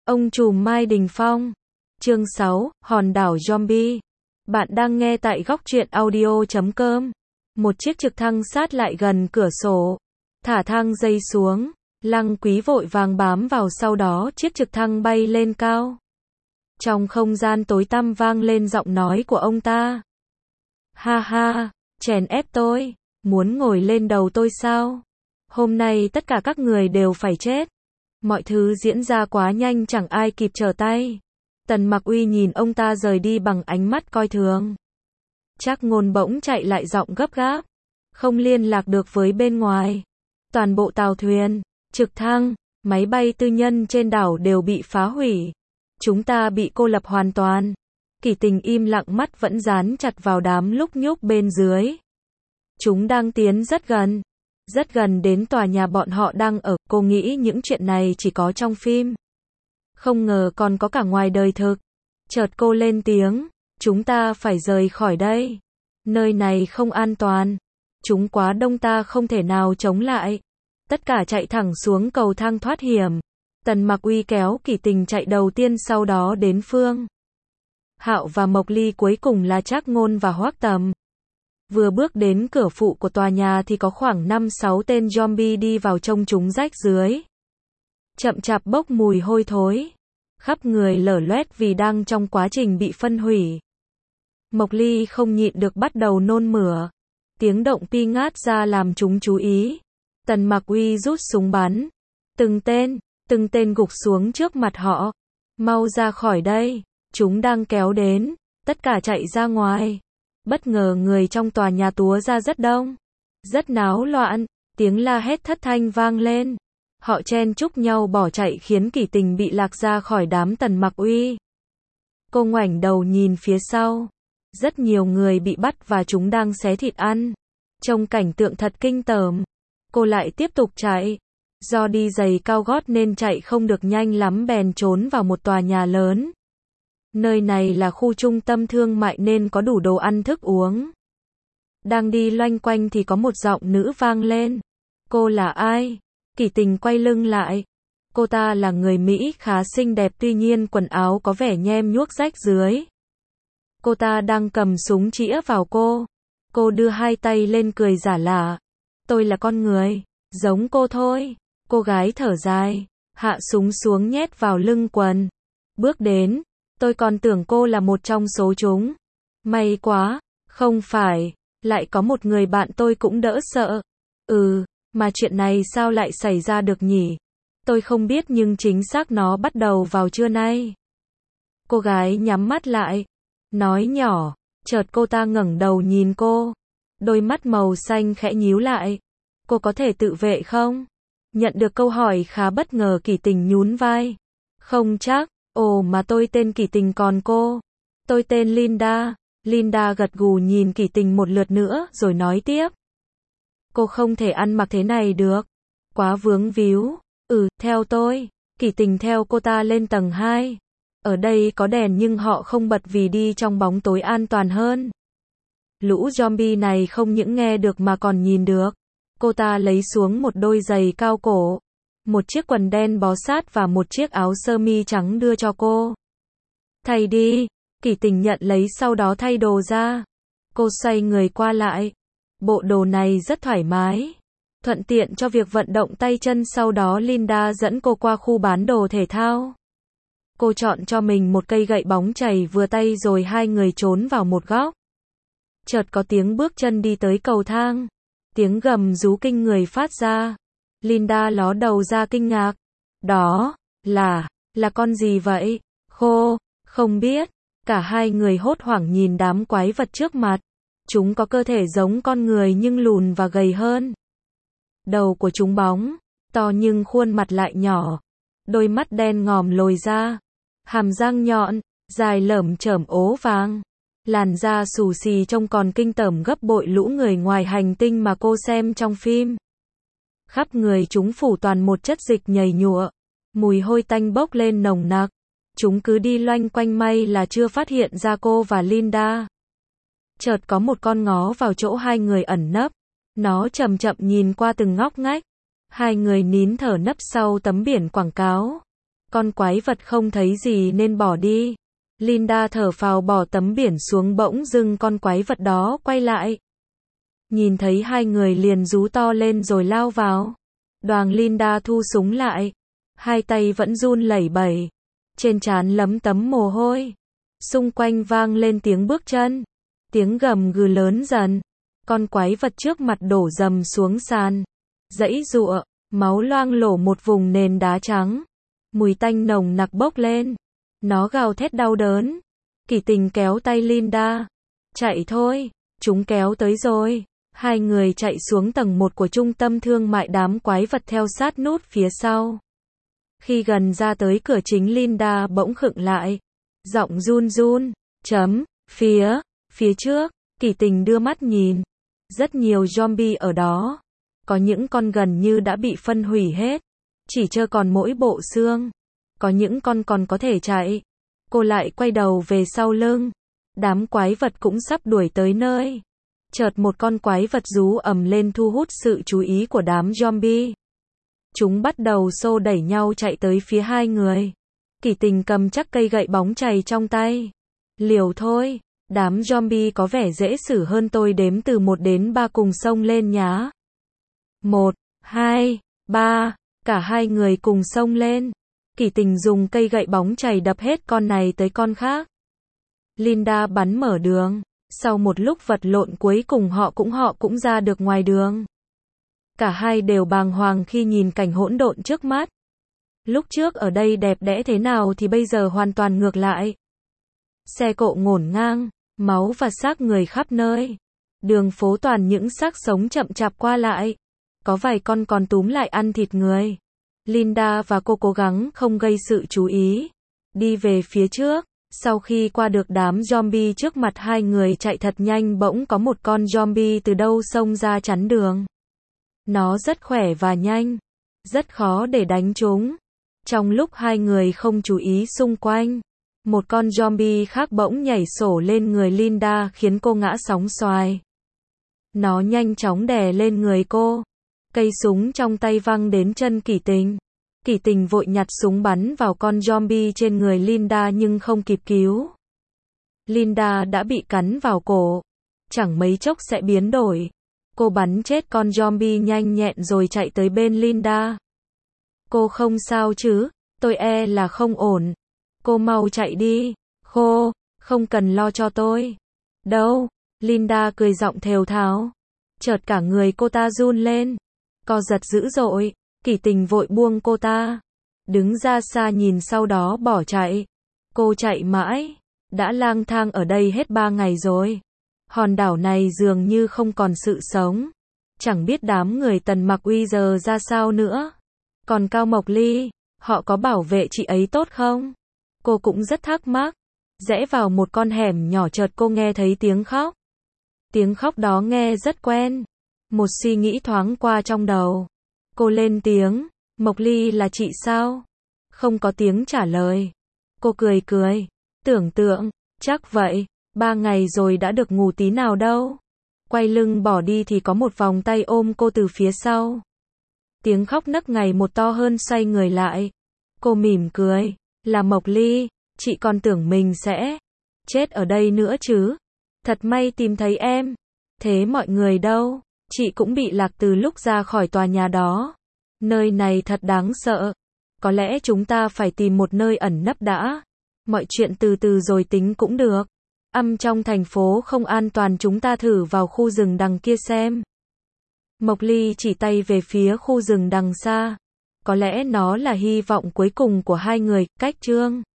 Ông trùm Mai Đình Phong. Chương 6, Hòn đảo Zombie. Bạn đang nghe tại góc truyện audio.com. Một chiếc trực thăng sát lại gần cửa sổ. Thả thang dây xuống. Lăng Quý vội vàng bám vào, sau đó chiếc trực thăng bay lên cao. Trong không gian tối tăm vang lên giọng nói của ông ta. Ha ha, chèn ép tôi, muốn ngồi lên đầu tôi sao? Hôm nay tất cả các người đều phải chết. Mọi thứ diễn ra quá nhanh, chẳng ai kịp trở tay. Tần Mặc Uy nhìn ông ta rời đi bằng ánh mắt coi thường. Trác Ngôn bỗng chạy lại, giọng gấp gáp. Không liên lạc được với bên ngoài. Toàn bộ tàu thuyền, trực thăng, máy bay tư nhân trên đảo đều bị phá hủy. Chúng ta bị cô lập hoàn toàn. Kỷ Tình im lặng, mắt vẫn dán chặt vào đám lúc nhúc bên dưới. Chúng đang tiến rất gần đến tòa nhà bọn họ đang ở. Cô nghĩ những chuyện này chỉ có trong phim. Không ngờ còn có cả ngoài đời thực. Chợt cô lên tiếng, chúng ta phải rời khỏi đây. Nơi này không an toàn. Chúng quá đông, ta không thể nào chống lại. Tất cả chạy thẳng xuống cầu thang thoát hiểm. Tần Mặc Uy kéo Kỷ Tình chạy đầu tiên, sau đó đến Phương Hạo và Mộc Ly, cuối cùng là Trác Ngôn và Hoắc Tầm. Vừa bước đến cửa phụ của tòa nhà thì có khoảng 5-6 tên zombie đi vào, trông chúng rách rưới. Chậm chạp bốc mùi hôi thối. Khắp người lở loét vì đang trong quá trình bị phân hủy. Mộc Ly không nhịn được bắt đầu nôn mửa. Tiếng động pi ngát ra làm chúng chú ý. Tần Mặc Uy rút súng bắn. Từng tên gục xuống trước mặt họ. Mau ra khỏi đây, chúng đang kéo đến. Tất cả chạy ra ngoài. Bất ngờ người trong tòa nhà túa ra rất đông. Rất náo loạn, tiếng la hét thất thanh vang lên. Họ chen chúc nhau bỏ chạy, khiến Kỷ Tình bị lạc ra khỏi đám Tần Mặc Uy. Cô ngoảnh đầu nhìn phía sau. Rất nhiều người bị bắt và chúng đang xé thịt ăn. Trông cảnh tượng thật kinh tởm. Cô lại tiếp tục chạy. Do đi giày cao gót nên chạy không được nhanh lắm, bèn trốn vào một tòa nhà lớn. Nơi này là khu trung tâm thương mại nên có đủ đồ ăn thức uống. Đang đi loanh quanh thì có một giọng nữ vang lên. Cô là ai? Kỷ Tình quay lưng lại. Cô ta là người Mỹ khá xinh đẹp, tuy nhiên quần áo có vẻ nhem nhuốc rách rưới. Cô ta đang cầm súng chĩa vào cô. Cô đưa hai tay lên cười giả lả. Tôi là con người, giống cô thôi. Cô gái thở dài, hạ súng xuống nhét vào lưng quần. Bước đến. Tôi còn tưởng cô là một trong số chúng. May quá, không phải. Lại có một người bạn, tôi cũng đỡ sợ. Mà chuyện này sao lại xảy ra được nhỉ? Tôi không biết, nhưng chính xác nó bắt đầu vào trưa nay. Cô gái nhắm mắt lại, nói nhỏ. Chợt cô ta ngẩng đầu nhìn cô. Đôi mắt màu xanh khẽ nhíu lại. Cô có thể tự vệ không? Nhận được câu hỏi khá bất ngờ, Kỷ Tình nhún vai. Không chắc. Ồ, mà tôi tên Kỷ Tình, còn cô? Tôi tên Linda. Linda gật gù nhìn Kỷ Tình một lượt nữa rồi nói tiếp. Cô không thể ăn mặc thế này được. Quá vướng víu. Theo tôi. Kỷ Tình theo cô ta lên tầng 2. Ở đây có đèn nhưng họ không bật vì đi trong bóng tối an toàn hơn. Lũ zombie này không những nghe được mà còn nhìn được. Cô ta lấy xuống một đôi giày cao cổ, một chiếc quần đen bó sát và một chiếc áo sơ mi trắng đưa cho cô. Thay đi. Kỷ Tình nhận lấy, sau đó thay đồ ra. Cô xoay người qua lại. Bộ đồ này rất thoải mái, thuận tiện cho việc vận động tay chân. Sau đó Linda dẫn cô qua khu bán đồ thể thao. Cô chọn cho mình một cây gậy bóng chày vừa tay rồi hai người trốn vào một góc. Chợt có tiếng bước chân đi tới cầu thang. Tiếng gầm rú kinh người phát ra. Linda ló đầu ra kinh ngạc. Đó là con gì vậy? Không biết. Cả hai người hốt hoảng nhìn đám quái vật trước mặt. Chúng có cơ thể giống con người nhưng lùn và gầy hơn. Đầu của chúng bóng, to nhưng khuôn mặt lại nhỏ. Đôi mắt đen ngòm lồi ra. Hàm răng nhọn, dài lởm chởm ố vàng. Làn da xù xì trông còn kinh tởm gấp bội lũ người ngoài hành tinh mà cô xem trong phim. Khắp người chúng phủ toàn một chất dịch nhầy nhụa. Mùi hôi tanh bốc lên nồng nặc. Chúng cứ đi loanh quanh, may là chưa phát hiện ra cô và Linda. Chợt có một con ngó vào chỗ hai người ẩn nấp. Nó chậm chậm nhìn qua từng ngóc ngách. Hai người nín thở nấp sau tấm biển quảng cáo. Con quái vật không thấy gì nên bỏ đi. Linda thở phào bỏ tấm biển xuống, bỗng dưng con quái vật đó quay lại. Nhìn thấy hai người liền rú to lên rồi lao vào. Đoàn Linda thu súng lại. Hai tay vẫn run lẩy bẩy. Trên trán lấm tấm mồ hôi. Xung quanh vang lên tiếng bước chân. Tiếng gầm gừ lớn dần. Con quái vật trước mặt đổ dầm xuống sàn. Giãy giụa, máu loang lổ một vùng nền đá trắng. Mùi tanh nồng nặc bốc lên. Nó gào thét đau đớn. Kỳ Tình kéo tay Linda. Chạy thôi, chúng kéo tới rồi. Hai người chạy xuống tầng 1 của trung tâm thương mại, đám quái vật theo sát nút phía sau. Khi gần ra tới cửa chính, Linda bỗng khựng lại. Giọng run run. Phía trước, Kỳ Tình đưa mắt nhìn. Rất nhiều zombie ở đó. Có những con gần như đã bị phân hủy hết. Chỉ trơ còn mỗi bộ xương. Có những con còn có thể chạy. Cô lại quay đầu về sau lưng. Đám quái vật cũng sắp đuổi tới nơi. Chợt một con quái vật rú ầm lên thu hút sự chú ý của đám zombie. Chúng bắt đầu xô đẩy nhau chạy tới phía hai người. Kỳ Tình cầm chắc cây gậy bóng chày trong tay. Liều thôi, đám zombie có vẻ dễ xử hơn, tôi đếm từ 1 đến 3 cùng xông lên nhá. 1, 2, 3, cả hai người cùng xông lên. Kỳ Tình dùng cây gậy bóng chày đập hết con này tới con khác. Linda bắn mở đường. Sau một lúc vật lộn cuối cùng họ cũng ra được ngoài đường. Cả hai đều bàng hoàng khi nhìn cảnh hỗn độn trước mắt. Lúc trước ở đây đẹp đẽ thế nào thì bây giờ hoàn toàn ngược lại. Xe cộ ngổn ngang, máu và xác người khắp nơi. Đường phố toàn những xác sống chậm chạp qua lại. Có vài con còn túm lại ăn thịt người. Linda và cô cố gắng không gây sự chú ý. Đi về phía trước. Sau khi qua được đám zombie trước mặt, hai người chạy thật nhanh, bỗng có một con zombie từ đâu xông ra chắn đường. Nó rất khỏe và nhanh. Rất khó để đánh chúng. Trong lúc hai người không chú ý xung quanh, một con zombie khác bỗng nhảy sổ lên người Linda khiến cô ngã sóng xoài. Nó nhanh chóng đè lên người cô. Cây súng trong tay văng đến chân Kỳ Tình. Kỳ Tình vội nhặt súng bắn vào con zombie trên người Linda nhưng không kịp cứu. Linda đã bị cắn vào cổ. Chẳng mấy chốc sẽ biến đổi. Cô bắn chết con zombie nhanh nhẹn rồi chạy tới bên Linda. Cô không sao chứ? Tôi e là không ổn. Cô mau chạy đi. Không cần lo cho tôi. Đâu? Linda cười giọng thều thào. Chợt cả người cô ta run lên. Co giật dữ dội. Kỳ Tình vội buông cô ta. Đứng ra xa nhìn, sau đó bỏ chạy. Cô chạy mãi. Đã lang thang ở đây hết 3 ngày rồi. Hòn đảo này dường như không còn sự sống. Chẳng biết đám người Tần Mặc Uy giờ ra sao nữa. Còn Cao Mộc Ly, họ có bảo vệ chị ấy tốt không? Cô cũng rất thắc mắc. Rẽ vào một con hẻm nhỏ, chợt cô nghe thấy tiếng khóc. Tiếng khóc đó nghe rất quen. Một suy nghĩ thoáng qua trong đầu. Cô lên tiếng, Mộc Ly là chị sao? Không có tiếng trả lời. Cô cười. Tưởng tượng, chắc vậy, 3 ngày rồi đã được ngủ tí nào đâu. Quay lưng bỏ đi thì có một vòng tay ôm cô từ phía sau. Tiếng khóc nấc ngày một to hơn, xoay người lại. Cô mỉm cười, là Mộc Ly, chị còn tưởng mình sẽ chết ở đây nữa chứ. Thật may tìm thấy em. Thế mọi người đâu? Chị cũng bị lạc từ lúc ra khỏi tòa nhà đó. Nơi này thật đáng sợ. Có lẽ chúng ta phải tìm một nơi ẩn nấp đã. Mọi chuyện từ từ rồi tính cũng được. Trong thành phố không an toàn, chúng ta thử vào khu rừng đằng kia xem. Mộc Ly chỉ tay về phía khu rừng đằng xa. Có lẽ nó là hy vọng cuối cùng của hai người. Cách Chương